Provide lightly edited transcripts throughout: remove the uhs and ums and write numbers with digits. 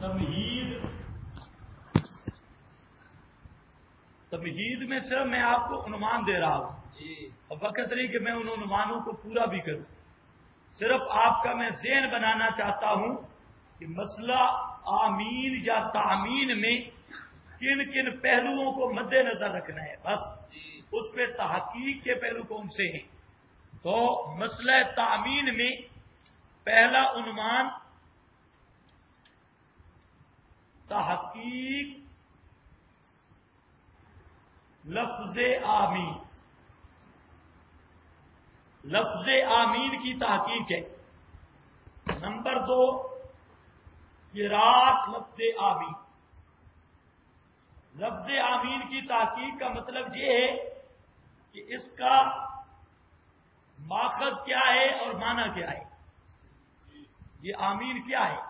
تمہید میں صرف میں آپ کو عنوان دے رہا ہوں اور وقت نہیں کہ میں ان عنوانوں کو پورا بھی کروں. صرف آپ کا میں ذہن بنانا چاہتا ہوں کہ مسئلہ آمین یا تعمین میں کن کن پہلوؤں کو مد نظر رکھنا ہے. بس اس پہ تحقیق کے پہلو کون سے ہیں. تو مسئلہ تعمین میں پہلا عنوان تحقیق لفظ آمین. لفظ آمین کی تحقیق ہے. نمبر 2 قراءت لفظ آمین. لفظ آمین کی تحقیق کا مطلب یہ ہے کہ اس کا ماخذ کیا ہے اور معنی کیا ہے. یہ آمین کیا ہے؟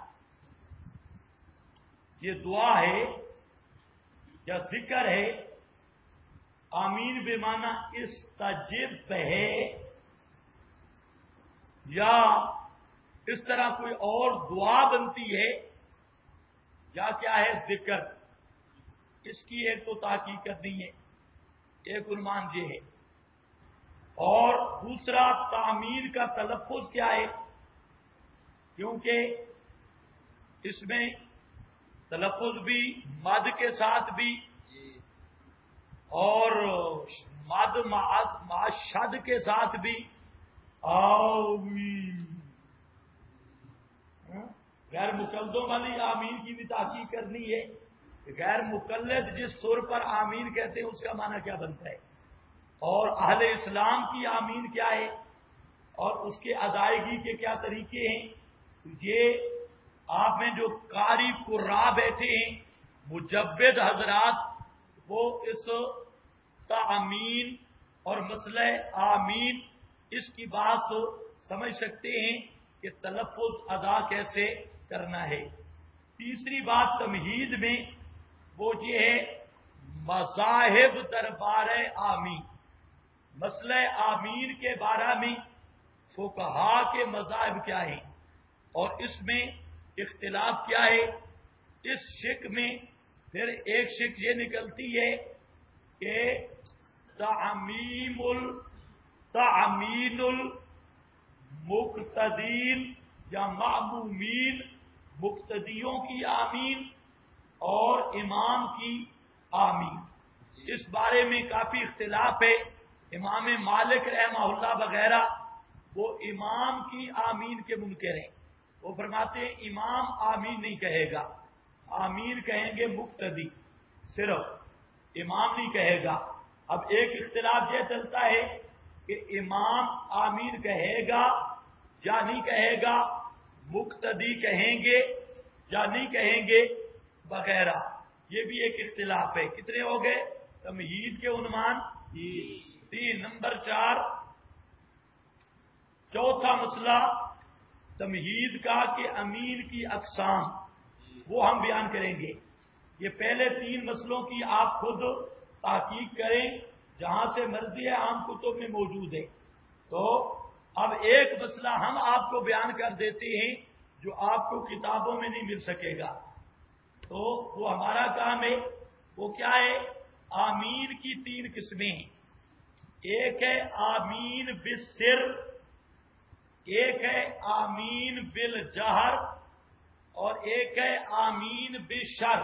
یہ دعا ہے یا ذکر ہے؟ آمین بے معنی استجب ہے یا اس طرح کوئی اور دعا بنتی ہے یا کیا ہے ذکر؟ اس کی ایک تو تحقیق کرنی ہے. ایک عنوان یہ ہے. اور دوسرا تعمیر کا تلفظ کیا ہے، کیونکہ اس میں تلفظ بھی مد کے ساتھ بھی اور مد مع شد کے ساتھ بھی آمین. غیر مقلدوں والی آمین کی بھی تحقیق کرنی ہے. غیر مقلد جس سر پر آمین کہتے ہیں اس کا معنی کیا بنتا ہے، اور اہل اسلام کی آمین کیا ہے اور اس کے ادائیگی کے کیا طریقے ہیں. یہ آپ میں جو قاری قراء بیٹھے ہیں مجوید حضرات، وہ اس تعمین اور مسئلہ آمین اس کی بات سمجھ سکتے ہیں کہ تلفظ ادا کیسے کرنا ہے. تیسری بات تمہید میں وہ یہ ہے مذاہب دربار آمین. مسئلہ آمین کے بارے میں فقہا کے مذاہب کیا ہیں اور اس میں اختلاف کیا ہے. اس شک میں پھر ایک شک یہ نکلتی ہے کہ تعمین المقتدین یا معمومین، مقتدیوں کی آمین اور امام کی آمین. اس بارے میں کافی اختلاف ہے. امام مالک رحمہ اللہ وغیرہ وہ امام کی آمین کے منکر ہیں. وہ فرماتے ہیں امام آمین نہیں کہے گا، آمین کہیں گے مقتدی، صرف امام نہیں کہے گا. اب ایک اختلاف یہ چلتا ہے کہ امام آمین کہے گا یا نہیں کہے گا، مقتدی کہیں گے یا نہیں کہیں گے وغیرہ. یہ بھی ایک اختلاف ہے. کتنے ہو گئے تمہید کے عنوان؟ 3. نمبر 4 چوتھا مسئلہ تمہید کا کہ امین کی اقسام، وہ ہم بیان کریں گے. یہ پہلے 3 مسئلوں کی آپ خود تحقیق کریں، جہاں سے مرضی ہے عام کتب میں موجود ہے. تو اب ایک مسئلہ ہم آپ کو بیان کر دیتے ہیں جو آپ کو کتابوں میں نہیں مل سکے گا. تو وہ ہمارا کام ہے. وہ کیا ہے؟ آمین کی 3 قسمیں ہیں. ایک ہے آمین بالسر، ایک ہے آمین بالجہر، اور ایک ہے آمین بالشر.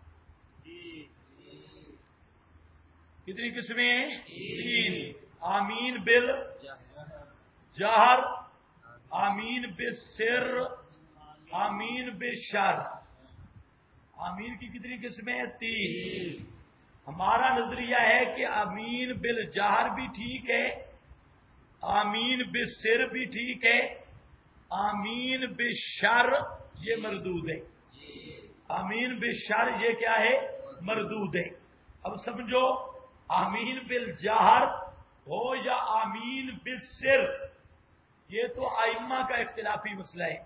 کتنی قسمیں ہیں؟ 3. آمین بالجہر، آمین بالسر، آمین بالشر. آمین کی کتنی قسمیں ہیں؟ 3. ہمارا نظریہ ہے کہ آمین بالجہر بھی ٹھیک ہے، آمین بالسر بھی ٹھیک ہے، آمین بالشر یہ مردود ہے. آمین بالشر یہ کیا ہے؟ مردود ہے. اب سمجھو آمین بالجہر ہو یا آمین بالسر، یہ تو ائمہ کا اختلافی مسئلہ ہے.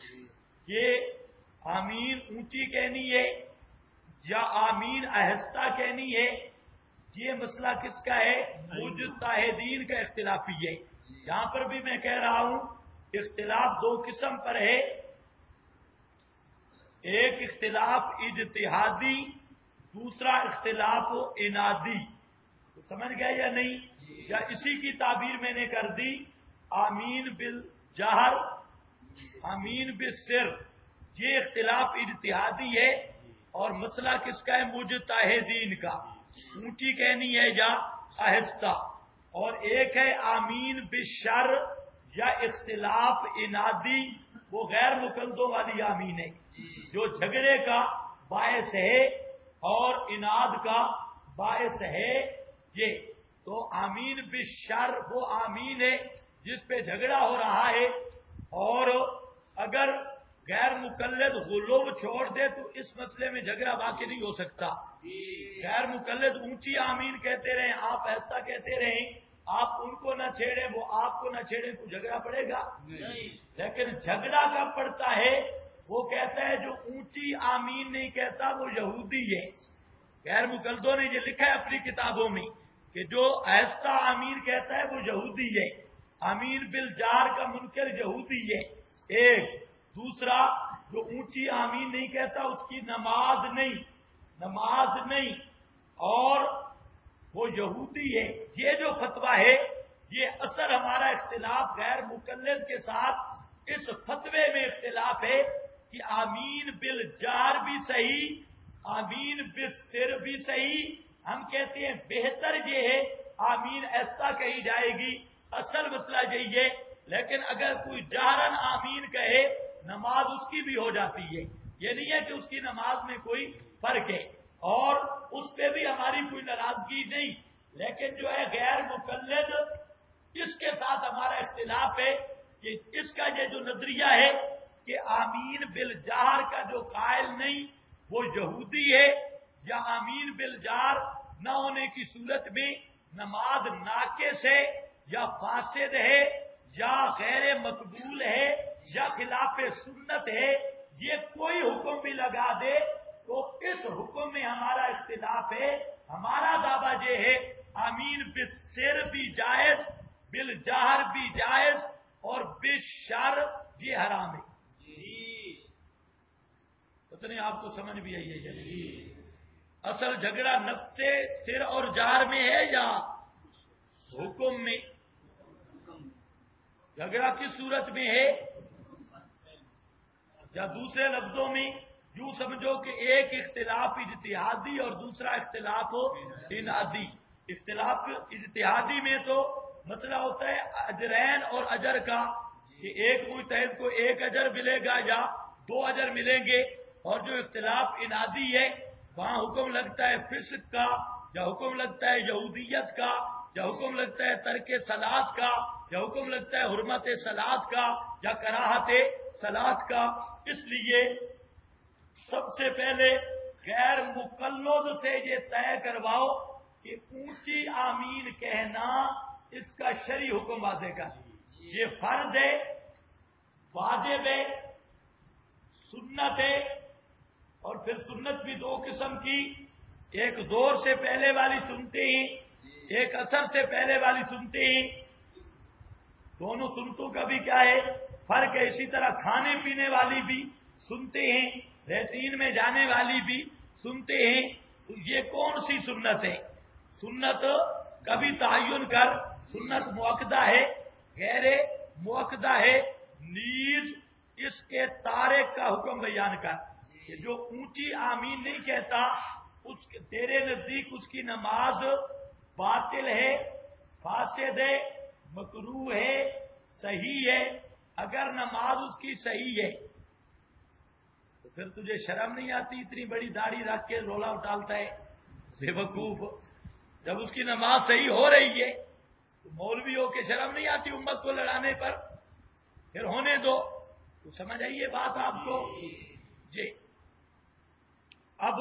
یہ آمین اونچی کہنی ہے یا آمین آہستہ کہنی ہے، یہ مسئلہ کس کا ہے؟ مجتہدین کا اختلافی ہے. یہاں پر بھی میں کہہ رہا ہوں اختلاف 2 قسم پر ہے. ایک اختلاف اجتہادی، دوسرا اختلاف انادی. سمجھ گئے یا نہیں؟ یا اسی کی تعبیر میں نے کر دی آمین بالجہر، آمین بالسر. یہ اختلاف اجتہادی ہے اور مسئلہ کس کا ہے؟ مجتہدین کا. اونچی کہنی ہے یا آہستہ. اور ایک ہے آمین بالشر یا اختلاف انادی، وہ غیر مقلدوں والی آمین ہے جو جھگڑے کا باعث ہے اور اناد کا باعث ہے. یہ تو آمین بالشر وہ آمین ہے جس پہ جھگڑا ہو رہا ہے، اور اگر غیر مقلد غلو چھوڑ دے تو اس مسئلے میں جھگڑا واقع نہیں ہو سکتا. غیر مقلد اونچی آمین کہتے رہیں، آپ ایسا کہتے رہیں، آپ ان کو نہ چھیڑیں وہ آپ کو نہ چھیڑیں تو جھگڑا پڑے گا نہیں. لیکن جھگڑا کب پڑتا ہے؟ وہ کہتا ہے جو اونچی آمین نہیں کہتا وہ یہودی ہے. غیر مقلدوں نے یہ لکھا ہے اپنی کتابوں میں کہ جو آہستہ آمین کہتا ہے وہ یہودی ہے. آمین بالجار کا منکر یہودی ہے ایک. دوسرا جو اونچی آمین نہیں کہتا اس کی نماز نہیں اور وہ یہودی ہے. یہ جو فتویٰ ہے یہ اصل ہمارا اختلاف غیر مقلد کے ساتھ اس فتوے میں اختلاف ہے کہ آمین بالجار بھی صحیح، آمین بالسر بھی صحیح. ہم کہتے ہیں بہتر یہ ہے آمین ایسا کہی جائے گی، اصل مسئلہ یہی ہے. لیکن اگر کوئی جہرن آمین کہے نماز اس کی بھی ہو جاتی ہے. یہ نہیں ہے کہ اس کی نماز میں کوئی فرق ہے اور اس پہ بھی ہماری کوئی ناراضگی نہیں. لیکن جو ہے غیر مقلد اس کے ساتھ ہمارا اختلاف ہے کہ اس کا یہ جو نظریہ ہے کہ آمین بالجہر کا جو قائل نہیں وہ یہودی ہے، یا آمین بالجار نہ ہونے کی صورت میں نماز ناقص ہے یا فاسد ہے یا غیر مقبول ہے یا خلاف سنت ہے. یہ کوئی حکم بھی لگا دے تو اس حکم میں ہمارا اختلاف ہے. ہمارا دعویٰ یہ ہے آمین بالسر بھی جائز، بالجہر بھی جائز اور بالشر یہ حرام ہے. اتنے آپ کو سمجھ بھی آئی ہے. اصل جھگڑا نفس سر اور جہر میں ہے یا حکم میں؟ جھگڑا کس صورت میں ہے؟ یا دوسرے لفظوں میں یوں سمجھو کہ ایک اختلاف اجتہادی اور دوسرا اختلاف انادی. اختلاف اجتہادی میں تو مسئلہ ہوتا ہے اجرین اور اجر کا کہ ایک مجتہد کو ایک اجر ملے گا یا دو اجر ملیں گے. اور جو اختلاف انادی ہے وہاں حکم لگتا ہے فسق کا، یا حکم لگتا ہے یہودیت کا، یا حکم لگتا ہے ترک صلاۃ کا، یا حکم لگتا ہے حرمت صلاۃ کا یا کراہت صلاۃ کا. اس لیے سب سے پہلے غیر مقلد سے یہ طے کرواؤ کہ اونچی آمین کہنا اس کا شرعی حکم واضح کر. یہ فرض ہے، واجب ہے، سنت ہے. اور پھر سنت بھی دو قسم کی، ایک دور سے پہلے والی سنتے ہی، ایک اثر سے پہلے والی سنتے ہی. دونوں سنتوں کا بھی کیا ہے؟ فرق ہے. اسی طرح کھانے پینے والی بھی سنتے ہیں، لیٹرین میں جانے والی بھی سنتے ہیں. تو یہ کون سی سنت ہے؟ سنت کبھی تعین کر، سنت مؤکدہ ہے غیر مؤکدہ ہے. نیز اس کے تارک کا حکم بیان کر کہ جو اونچی آمین نہیں کہتا اس تیرے نزدیک اس کی نماز باطل ہے، فاسد ہے، مکروہ ہے، صحیح ہے. اگر نماز اس کی صحیح ہے تو پھر تجھے شرم نہیں آتی؟ اتنی بڑی داڑھی رکھ کے رولا اٹالتا ہے بے وقوف. جب اس کی نماز صحیح ہو رہی ہے تو مولوی ہو کے شرم نہیں آتی امت کو لڑانے پر؟ پھر ہونے دو. تو سمجھ آئیے بات آپ کو؟ جی. اب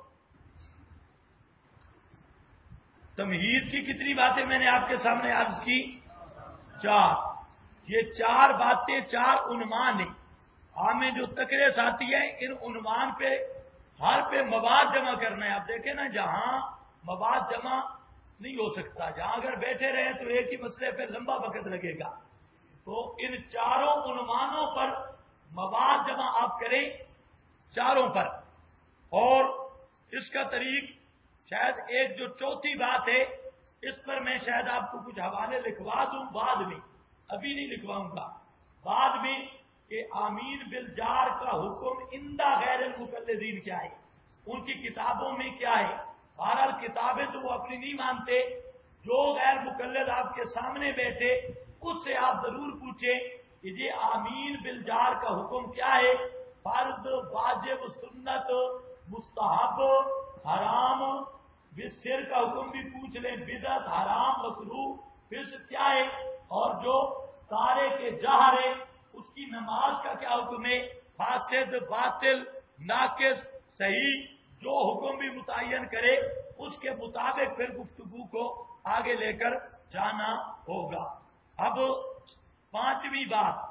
تمہید کی کتنی باتیں میں نے آپ کے سامنے عرض کی؟ 4. یہ 4 باتیں 4 عنوان ہیں. ہمیں جو تکرے ساتھی ہیں ان عنوان پہ ہر پہ مواد جمع کرنا ہے. آپ دیکھیں نا جہاں مواد جمع نہیں ہو سکتا، جہاں اگر بیٹھے رہے تو ایک ہی مسئلے پہ لمبا وقت لگے گا. تو ان 4 عنوانوں پر مواد جمع آپ کریں. چاروں پر. اور اس کا طریق شاید ایک جو چوتھی بات ہے اس پر میں شاید آپ کو کچھ حوالے لکھوا دوں بعد میں، ابھی نہیں لکھواؤں گا، بعد میں، کہ آمین بالجار کا حکم عندہ غیر المقلدین کیا ہے، ان کی کتابوں میں کیا ہے. بہرحال کتابیں تو وہ اپنی نہیں مانتے، جو غیر مقلد آپ کے سامنے بیٹھے اس سے آپ ضرور پوچھیں کہ یہ آمین بالجار کا حکم کیا ہے، فرض، واجب، سنت، مستحب، حرام، بسر کا حکم بھی پوچھ لیں، بدعت، حرام، مکروہ، فسق کیا ہے، اور جو تارے کے جہر ہے اس کی نماز کا کیا حکم ہے، فاسد، باطل، ناقص، صحیح، جو حکم بھی متعین کرے اس کے مطابق پھر گفتگو کو آگے لے کر جانا ہوگا. اب پانچویں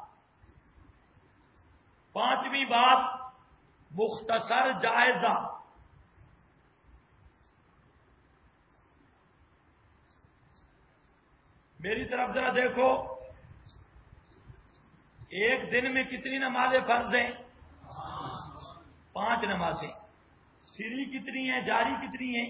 بات مختصر جائزہ. میری طرف ذرا دیکھو، ایک دن میں کتنی نمازیں فرض ہیں؟ 5 نمازیں. سری کتنی ہیں، جاری کتنی ہیں؟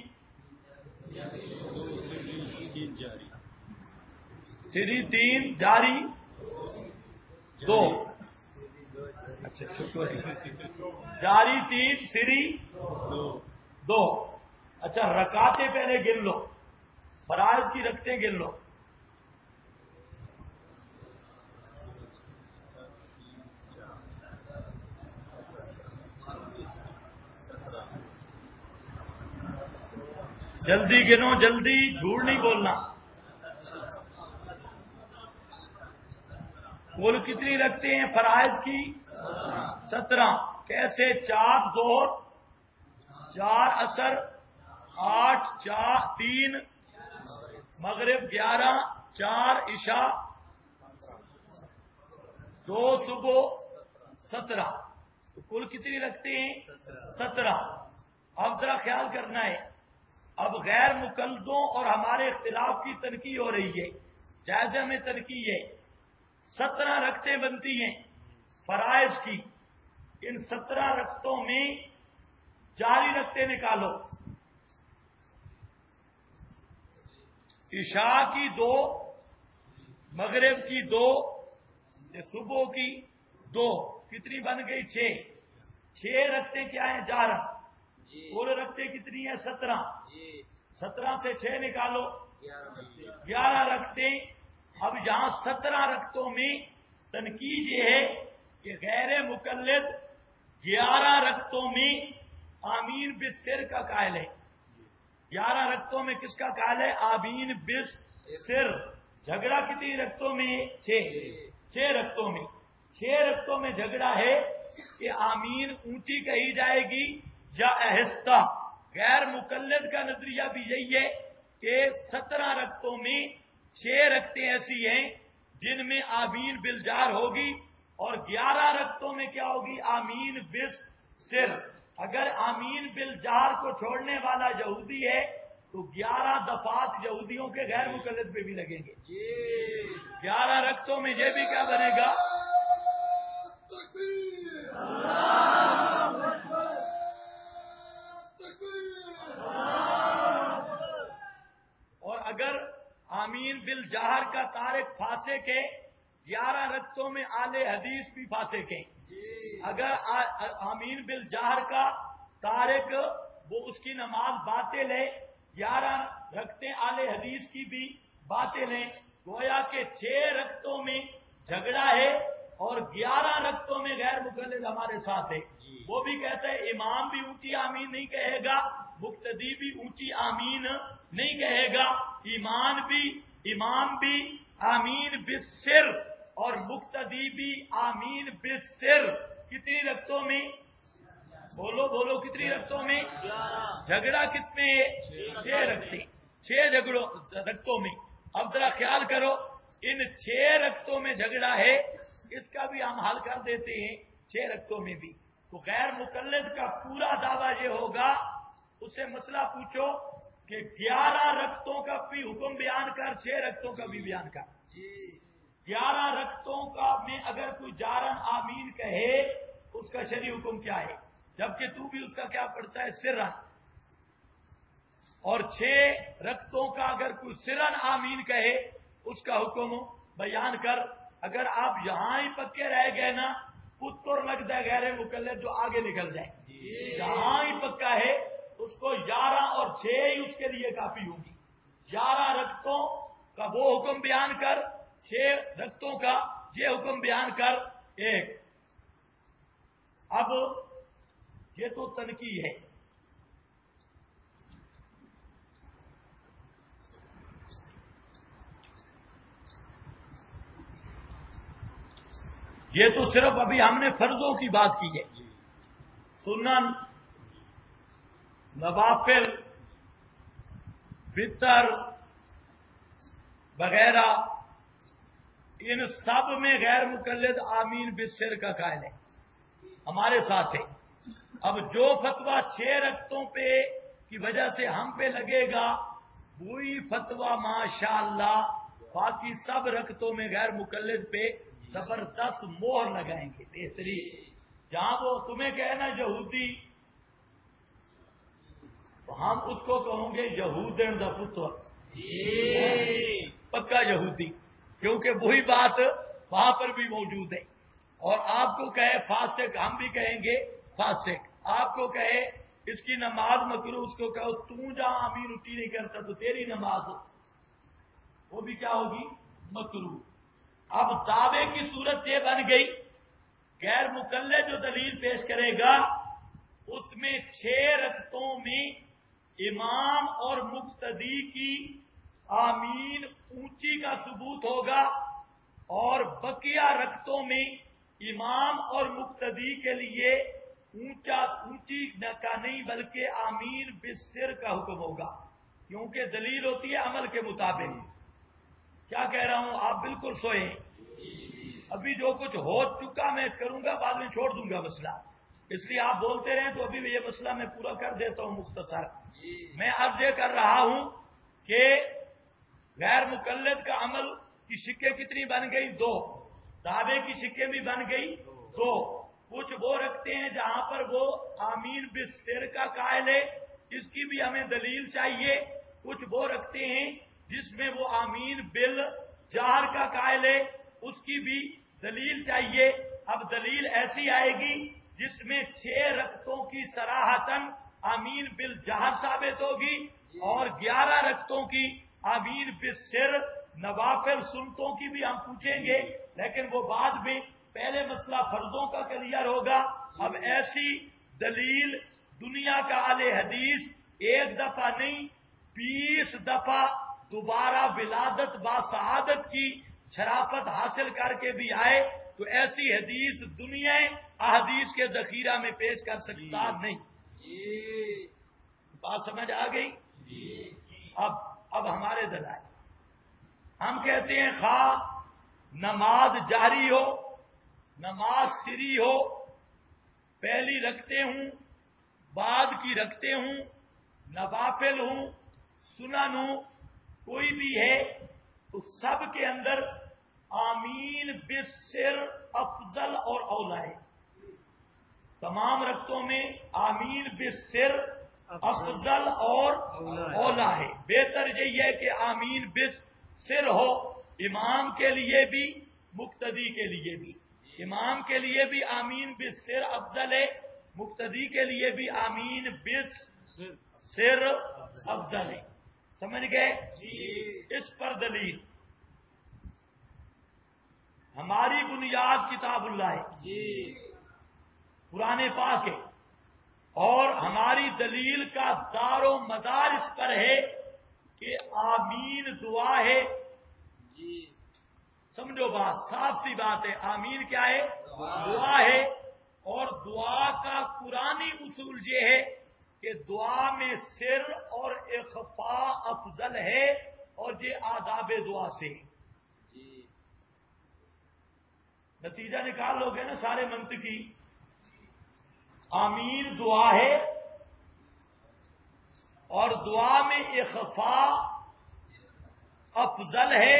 سری 3، جاری 2. اچھا شکر ہے. جاری 3، سری 2. اچھا رکعتیں پہلے گن لو، فرائض کی رکعتیں گن لو. جلدی گنو، جلدی، جھوٹ نہیں بولنا. کل کتنی رکھتے ہیں فرائض کی؟ 17. کیسے؟ 4 ظہر، 4 عصر، 8 3 مغرب، 11 4 عشاء، 2 صبح، 17. تو کل کتنی رکھتے ہیں؟ 17. اب ذرا خیال کرنا ہے، اب غیر مقلدوں اور ہمارے اختلاف کی تنقید ہو رہی ہے، جائزہ میں تنقید ہے. 17 رکعتیں بنتی ہیں فرائض کی. ان 17 رکعتوں میں جاری رکعتیں نکالو. عشاء کی 2، مغرب کی 2، صبح کی 2، کتنی بن گئی؟ 6. 6 رکعتیں کیا ہیں؟ جارہ. کل رکعتیں کتنی ہیں؟ 17. 17 سے 6 نکالو، 11 رکعتیں. اب یہاں 17 رکعتوں میں تنقید یہ ہے کہ غیر مقلد 11 رکعتوں میں آمین بالسر کا قائل ہے. 11 رکعتوں میں کس کا قائل ہے؟ آمین بالسر. جھگڑا کتنی رکعتوں میں؟ 6 رکعتوں میں. 6 رکعتوں میں جھگڑا ہے کہ آمین اونچی کہی جائے گی یا آہستہ. غیر مقلد کا نظریہ بھی یہی ہے کہ 17 رکعتوں میں 6 رکعتیں ایسی ہیں جن میں آمین بالجار ہوگی اور 11 رکعتوں میں کیا ہوگی؟ آمین بالسر. اگر آمین بالجار کو چھوڑنے والا یہودی ہے تو 11 دفعات یہودیوں کے غیر مقلد پہ بھی لگیں گے. 11 رکعتوں میں یہ بھی کیا بنے گا؟ اور اگر آمین بالجہر کا تارک فاسق ہے، 11 رکعتوں میں اہل حدیث بھی فاسق ہیں. اگر آمین بالجہر کا تارک وہ اس کی نماز باطل ہے، 11 رکعتیں اہل حدیث کی بھی باطل ہیں. گویا کہ 6 رکعتوں میں جھگڑا ہے اور 11 رکعتوں میں غیر مقلد ہمارے ساتھ ہے. وہ بھی کہتا ہے امام بھی اونچی آمین نہیں کہے گا، مقتدی بھی اونچی آمین نہیں کہے گا. امام بھی آمین بالسر اور مقتدی بھی آمین بالسر. کتنی رکعتوں میں؟ بولو کتنی رکعتوں میں؟ جھگڑا کس میں ہے؟ 6 رکعتیں. 6 رکعتوں میں. اب ذرا خیال کرو، ان 6 رکعتوں میں جھگڑا ہے، اس کا بھی ہم حل کر دیتے ہیں. 6 رکعتوں میں بھی تو غیر مقلد کا پورا دعویٰ یہ ہوگا، اسے مسئلہ پوچھو کہ 11 رکعتوں کا بھی حکم بیان کر، 6 رکعتوں کا بھی بیان کر. 11 رکعتوں کا میں اگر کوئی جارن آمین کہے اس کا شرعی حکم کیا ہے؟ جبکہ تو بھی اس کا کیا پڑھتا ہے سرن. اور 6 رکعتوں کا اگر کوئی سرن آمین کہے اس کا حکم بیان کر. اگر آپ یہاں ہی پکے رہ گئے نا پتر لگتا ہے غیر مقلد جو آگے نکل جائے. جہاں ہی پکا ہے اس کو 11 اور 6 ہی اس کے لیے کافی ہوگی. 11 رکعتوں کا وہ حکم بیان کر، 6 رکعتوں کا یہ حکم بیان کر. ایک اب یہ تو تنقید ہے. یہ تو صرف ابھی ہم نے فرضوں کی بات کی ہے. سنن، نوافل، وتر وغیرہ ان سب میں غیر مقلد آمین بالسر کا قائل ہے، ہمارے ساتھ ہے. اب جو فتویٰ 6 رکعتوں پہ کی وجہ سے ہم پہ لگے گا وہی فتویٰ ماشاءاللہ باقی سب رکعتوں میں غیر مقلد پہ زبردست مہر لگائیں گے. بہترین. جہاں وہ تمہیں کہنا یہودی تو ہم اس کو کہوں گے یہودن دا فتوہ، پکا یہودی، کیونکہ وہی بات وہاں پر بھی موجود ہے. اور آپ کو کہے فاسق، ہم بھی کہیں گے فاسق. آپ کو کہے اس کی نماز مکروہ، اس کو کہو تو جہاں امین اٹھی نہیں کرتا تو تیری نماز وہ بھی کیا ہوگی؟ مکروہ. اب دعوے کی صورت یہ بن گئی غیر مقلد جو دلیل پیش کرے گا اس میں 6 رکعتوں میں امام اور مقتدی کی آمین اونچی کا ثبوت ہوگا، اور بقیہ رکعتوں میں امام اور مقتدی کے لیے اونچی کا نہیں بلکہ آمین بالسر کا حکم ہوگا، کیونکہ دلیل ہوتی ہے عمل کے مطابق. کیا کہہ رہا ہوں؟ آپ بالکل سوئے. ابھی جو کچھ ہو چکا میں کروں گا، بعد میں چھوڑ دوں گا مسئلہ، اس لیے آپ بولتے رہیں تو ابھی یہ مسئلہ میں پورا کر دیتا ہوں مختصر. میں اب یہ کر رہا ہوں کہ غیر مقلد کا عمل کی شکیں کتنی بن گئی؟ 2. دعوے کی شکیں بھی بن گئی 2. کچھ وہ رکھتے ہیں جہاں پر وہ آمین بالسر کا قائل ہے، اس کی بھی ہمیں دلیل چاہیے. کچھ وہ رکھتے ہیں جس میں وہ آمین بالجہر کا قائل ہے، اس کی بھی دلیل چاہیے. اب دلیل ایسی آئے گی جس میں 6 رکعتوں کی صراحتاً آمین بالجہر ثابت ہوگی اور 11 رکعتوں کی آمین بالسر. نوافل سنتوں کی بھی ہم پوچھیں گے لیکن وہ بعد میں، پہلے مسئلہ فرضوں کا کلیئر ہوگا. اب ایسی دلیل دنیا کا اہل حدیث 1 دفعہ نہیں 20 دفعہ دوبارہ ولادت با سعادت کی شرافت حاصل کر کے بھی آئے تو ایسی حدیث دنیا احادیث کے ذخیرہ میں پیش کر سکتا نہیں. بات سمجھ آ گئی؟ اب ہمارے دلائل، ہم کہتے ہیں خواہ نماز جاری ہو، نماز سری ہو، پہلی رکھتے ہوں، بعد کی رکھتے ہوں، نوافل ہوں، سنن ہوں، کوئی بھی ہے تو سب کے اندر آمین بالسر افضل اور اولا ہے. تمام رکعتوں میں آمین بالسر افضل اور اولا ہے. بہتر یہی ہے کہ آمین بالسر ہو، امام کے لیے بھی مقتدی کے لیے بھی. امام کے لیے بھی آمین بالسر افضل ہے، مقتدی کے لیے بھی آمین بالسر افضل ہے. سمجھ گئے؟ اس پر دلیل ہماری بنیاد کتاب اللہ ہے، قرآن پاک ہے، اور ہماری دلیل کا دار و مدار اس پر ہے کہ آمین دعا ہے. سمجھو بات، صاف سی بات ہے. آمین کیا ہے؟ دعا ہے. اور دعا کا قرآنی اصول یہ ہے کہ دعا میں سر اور اخفاء افضل ہے، اور یہ آداب دعا سے. نتیجہ نکال لو گے نا سارے منطقی. آمین دعا ہے اور دعا میں اخفاء افضل ہے،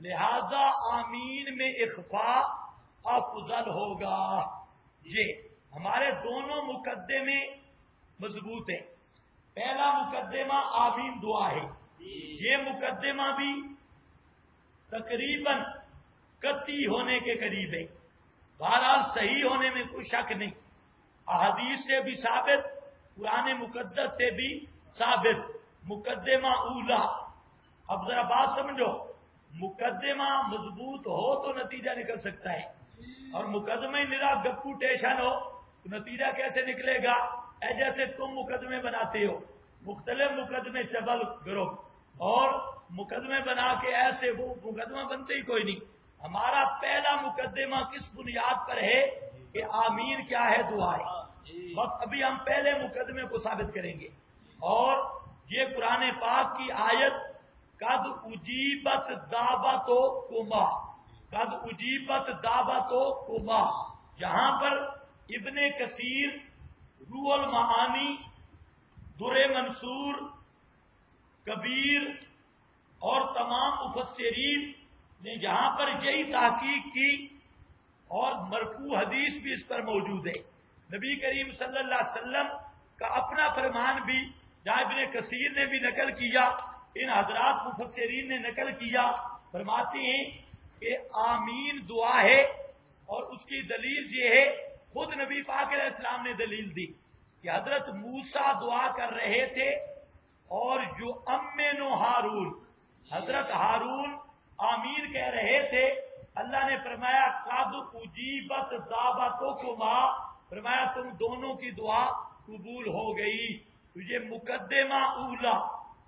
لہذا آمین میں اخفاء افضل ہوگا. یہ ہمارے دونوں مقدمے مضبوط ہیں. پہلا مقدمہ آمین دعا ہے. یہ مقدمہ بھی تقریباً قطعی ہونے کے قریب ہے. بہرحال صحیح ہونے میں کوئی شک نہیں. احادیث سے بھی ثابت، قرآن مقدس سے بھی ثابت. مقدمہ اولا. اب ذرا بات سمجھو، مقدمہ مضبوط ہو تو نتیجہ نکل سکتا ہے، اور مقدمہ میرا گپو ٹیشن ہو تو نتیجہ کیسے نکلے گا؟ جیسے تم مقدمے بناتے ہو، مختلف مقدمے چبل گروہ، اور مقدمے بنا کے ایسے وہ مقدمہ بنتے ہی کوئی نہیں. ہمارا پہلا مقدمہ کس بنیاد پر ہے کہ آمین کیا ہے؟ دعا ہے. بس ابھی ہم پہلے مقدمے کو ثابت کریں گے. اور یہ قرآن پاک کی آیت قد اجیبت دعوتو کما، قد اجیبت دعوتو کما، یہاں پر ابن کثیر، روح المعانی، در منصور، کبیر اور تمام مفسرین نے یہاں پر یہی تحقیق کی، اور مرفوع حدیث بھی اس پر موجود ہے. نبی کریم صلی اللہ علیہ وسلم کا اپنا فرمان بھی جہاں ابن کثیر نے بھی نقل کیا، ان حضرات مفسرین نے نقل کیا، فرماتے ہیں کہ آمین دعا ہے. اور اس کی دلیل یہ ہے، خود نبی پاک علیہ السلام نے دلیل دی کہ حضرت موسیٰ دعا کر رہے تھے، اور جو امن و ہارون، حضرت ہارون آمین کہہ رہے تھے. اللہ نے فرمایا قد اجیبت دعوتکما، فرمایا تم دونوں کی دعا قبول ہو گئی. تو یہ مقدمہ اولا،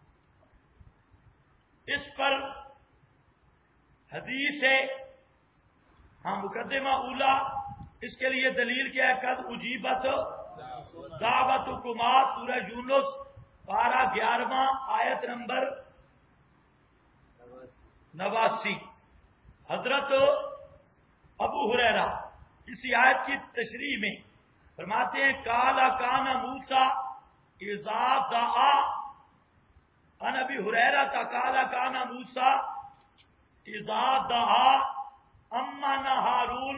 اس پر حدیث ہے. ہاں مقدمہ اولا، اس کے لیے دلیل کیا ہے؟ قد اجیبت دعوتکما، سورہ یونس 12 آیت نمبر 89. حضرت ابو ہریرہ اسی آیت کی تشریح میں فرماتے ہیں کالا کانا موسیٰ اذا دعا، ان ابی ہریرہ کالا کانا موسیٰ اذا دعا امن ہارون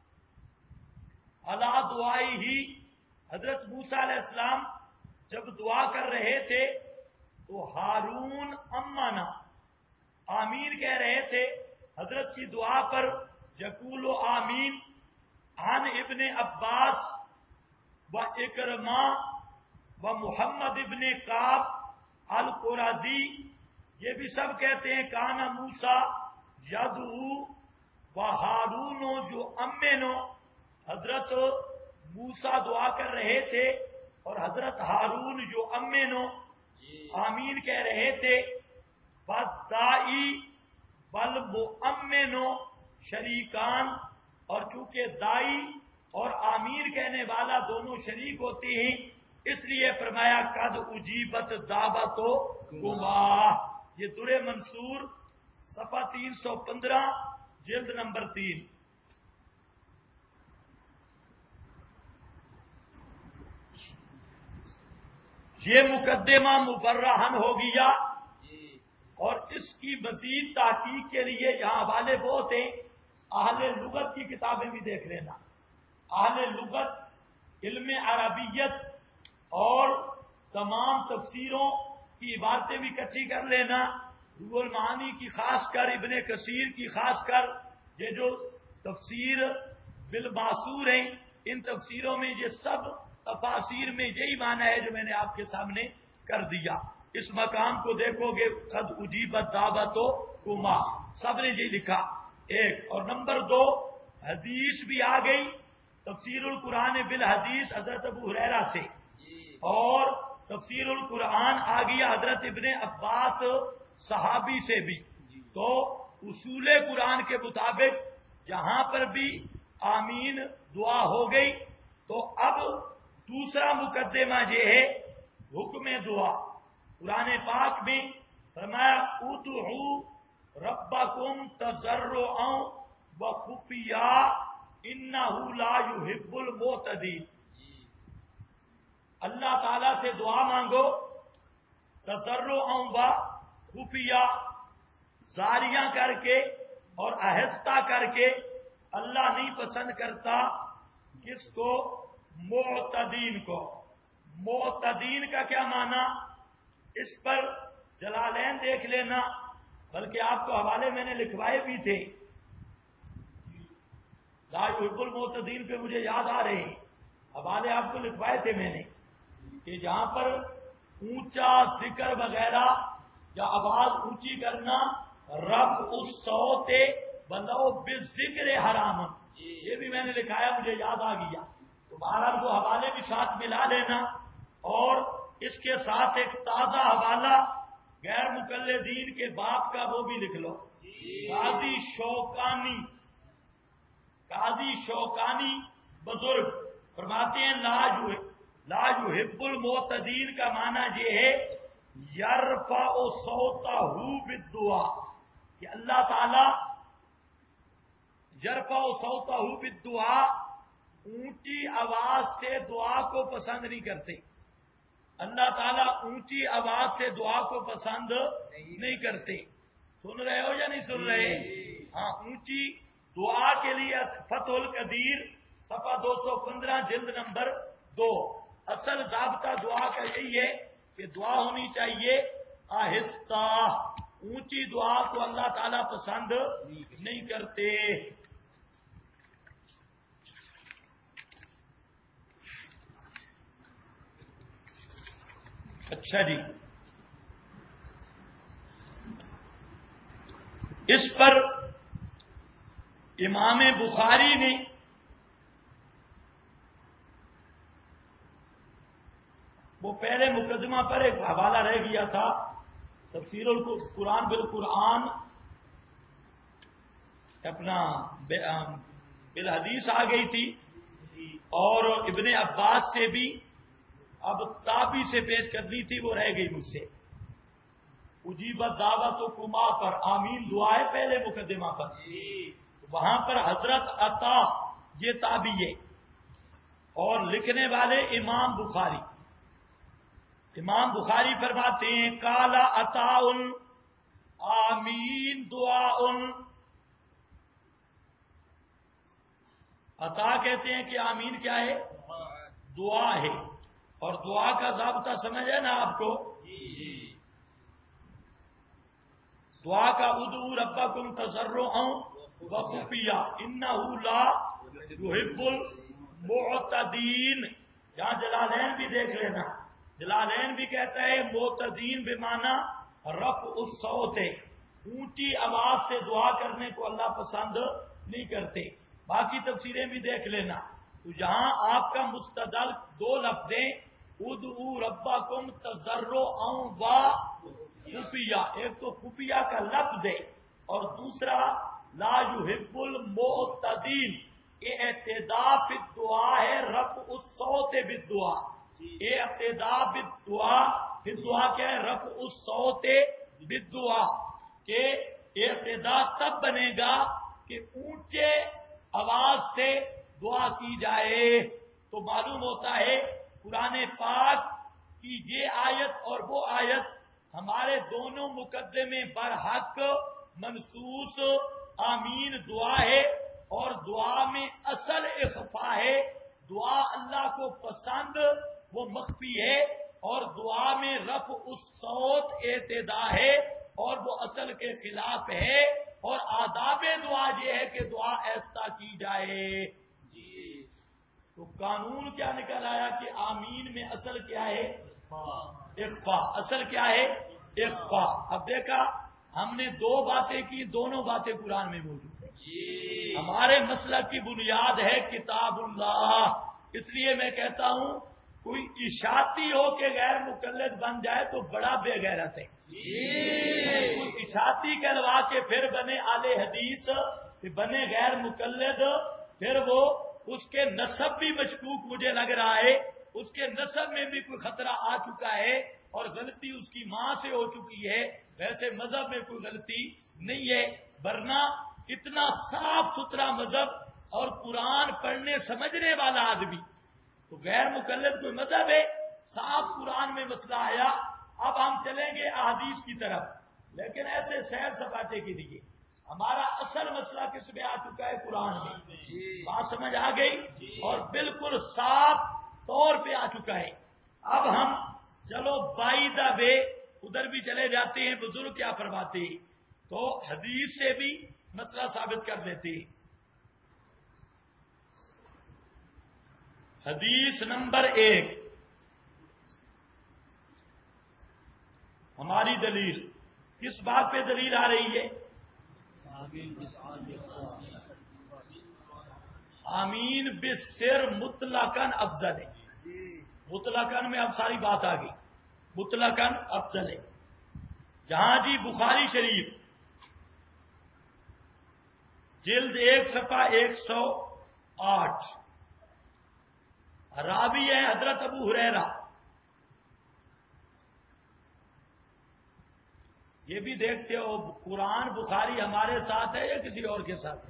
علی دعائی. حضرت موسیٰ علیہ السلام جب دعا کر رہے تھے تو ہارون امنا، آمین کہہ رہے تھے حضرت کی دعا پر. یقول و آمین عن ابن عباس و اکرمہ و محمد ابن کعب القرظی، یہ بھی سب کہتے ہیں کانا موسیٰ یدعو و ہارون جو امنو، حضرت موسیٰ دعا کر رہے تھے اور حضرت ہارون جو امنو آمین کہہ رہے تھے. والدائی والمؤمن شریکان، اور چونکہ دائی اور آمین کہنے والا دونوں شریک ہوتے ہیں، اس لیے فرمایا قد اجیبت دعوتکما. یہ در منصور صفحہ 315 جلد نمبر 3. یہ مقدمہ مبرہن ہو گیا. اور اس کی مزید تحقیق کے لیے یہاں حوالے بہت ہیں. اہل لغت کی کتابیں بھی دیکھ لینا. اہل لغت، علم عربیت اور تمام تفسیروں کی عبارتیں بھی اکٹھی کر لینا. روح المعانی کی خاص کر، ابن کثیر کی خاص کر، یہ جو تفسیر بالماسور ہیں، ان تفسیروں میں یہ سب تفاسیر میں یہی معنی ہے جو میں نے آپ کے سامنے کر دیا. اس مقام کو دیکھو گے قد اجیبت دعوتکما، سب نے یہ لکھا. ایک اور نمبر 2، حدیث بھی آ گئی، تفسیر القرآن بالحدیث حضرت ابو ہریرہ سے، اور تفسیر القرآن آ گیا حضرت ابن عباس صحابی سے بھی. تو اصول قرآن کے مطابق جہاں پر بھی آمین دعا ہو گئی. تو اب دوسرا مقدمہ یہ ہے حکم دعا. قرآن پاک میں فرمایا ادعوا ربکم تضرعا وخفیا انہ لا یحب المعتدین. اللہ تعالی سے دعا مانگو تضرعا وخفیا، زاریاں کر کے اور آہستہ کر کے. اللہ نہیں پسند کرتا کس کو؟ معتدین کو. معتدین کا کیا معنی؟ اس پر جلالین دیکھ لینا، بلکہ آپ کو حوالے میں نے لکھوائے بھی تھے. لا یحب المعتدین پہ مجھے یاد آ رہے ہیں، حوالے آپ کو لکھوائے تھے میں نے، کہ جہاں پر اونچا ذکر وغیرہ یا آواز اونچی کرنا، رب اس صوت بلو بالذکر حرام، یہ بھی میں نے لکھایا، مجھے یاد آ گیا. تو بہرحال وہ حوالے بھی ساتھ ملا لینا، اور اس کے ساتھ ایک تازہ حوالہ غیر مقلدین کے باپ کا وہ بھی لکھ لو. قاضی شوکانی بزرگ فرماتے ہیں لا یحب المعتدین کا معنی یہ ہے یرفع صوتہ بالدعاء، کہ اللہ تعالی یرفع صوتہ بالدعاء، اونچی آواز سے دعا کو پسند نہیں کرتے. اللہ تعالیٰ اونچی آواز سے دعا کو پسند نہیں کرتے. سن رہے ہو یا نہیں سن رہے؟ ہاں، اونچی دعا کے لیے فتح القدیر صفحہ 215 جلد نمبر 2، اصل ضابطہ دعا کا یہی ہے کہ دعا ہونی چاہیے آہستہ. اونچی دعا کو اللہ تعالیٰ پسند نہیں کرتے. اچھا جی، اس پر امام بخاری نے وہ پہلے مقدمہ پر ایک حوالہ رہ گیا تھا، تفسیر القرآن بالقرآن، اپنا بالحدیث آ گئی تھی، اور ابن عباس سے بھی اب تابی سے پیش کرنی تھی، وہ رہ گئی مجھ سے. اجیبت دعوت و کما پر آمین دعا ہے پہلے مقدمہ پر، وہاں پر حضرت عطا یہ تابی ہے، اور لکھنے والے امام بخاری. امام بخاری فرماتے ہیں کالا عطا آمین دعا. عطا کہتے ہیں کہ آمین کیا ہے؟ دعا ہے. اور دعا کا ضابطہ سمجھ ہے نا آپ کو؟ دعا کا ادعو ربکم تضرعا وخفیا انہ لا یحب المعتدین. یہاں جلالین بھی دیکھ لینا، جلالین بھی کہتا ہے معتدین بمعنی رفع الصوت، اونچی آواز سے دعا کرنے کو اللہ پسند نہیں کرتے. باقی تفسیریں بھی دیکھ لینا. تو یہاں آپ کا مستدل دو لفظیں ادعو ربکم تضرعا وخفیا، ایک تو خفیہ کا لفظ ہے، اور دوسرا لا یحب المعتدین، یہ اعتداء بالدعا ہے، رفع الصوت بالدعا. یہ اعتداء بالدعا، بالدعا کیا ہے؟ رفع الصوت بالدعا، کہ اعتداء تب بنے گا کہ اونچے آواز سے دعا کی جائے. تو معلوم ہوتا ہے قرآن پاک کی یہ آیت اور وہ آیت ہمارے دونوں مقدمے برحق منصوص آمین دعا ہے، اور دعا میں اصل اخفا ہے. دعا اللہ کو پسند وہ مخفی ہے، اور دعا میں رفع الصوت اعتداء ہے، اور وہ اصل کے خلاف ہے. اور آداب دعا یہ ہے کہ دعا ایسا کی جائے. تو قانون کیا نکل آیا کہ آمین میں اصل کیا ہے؟ اخفا. اصل کیا ہے؟ اخفا. اب دیکھا ہم نے دو باتیں کی، دونوں باتیں قرآن میں موجود ہیں. ہمارے مسلک کی بنیاد ہے کتاب اللہ. اس لیے میں کہتا ہوں کوئی اشاعتی ہو کے غیر مقلد بن جائے تو بڑا بے غیرت ہے. کوئی اشاعتی کہلوا کے پھر بنے اہل حدیث، بنے غیر مقلد، پھر وہ اس کے نسب بھی مشکوک مجھے لگ رہا ہے، اس کے نسب میں بھی کوئی خطرہ آ چکا ہے، اور غلطی اس کی ماں سے ہو چکی ہے. ویسے مذہب میں کوئی غلطی نہیں ہے، ورنہ اتنا صاف ستھرا مذہب اور قرآن پڑھنے سمجھنے والا آدمی، تو غیر مقلد کوئی مذہب ہے؟ صاف قرآن میں مسئلہ آیا. اب ہم چلیں گے احادیث کی طرف، لیکن ایسے سیر سپاٹے کے لیے. ہمارا اصل مسئلہ کس میں آ چکا ہے؟ قرآن میں. بات سمجھ آ گئی؟ اور بالکل صاف طور پہ آ چکا ہے. اب ہم چلو بائی دا وے ادھر بھی چلے جاتے ہیں. بزرگ کیا فرماتے ہیں تو حدیث سے بھی مسئلہ ثابت کر دیتے. حدیث نمبر 1 ہماری دلیل کس بات پہ دلیل آ رہی ہے؟ آمین بالسر مطلقاً افضل ہے. مطلقاً میں اب ساری بات آ گئی. مطلقاً افضل ہے. جہاں جی بخاری شریف جلد 1 صفحہ 108 راوی ہے حضرت ابو ہریرہ. یہ بھی دیکھتے ہو قرآن بخاری ہمارے ساتھ ہے یا کسی اور کے ساتھ؟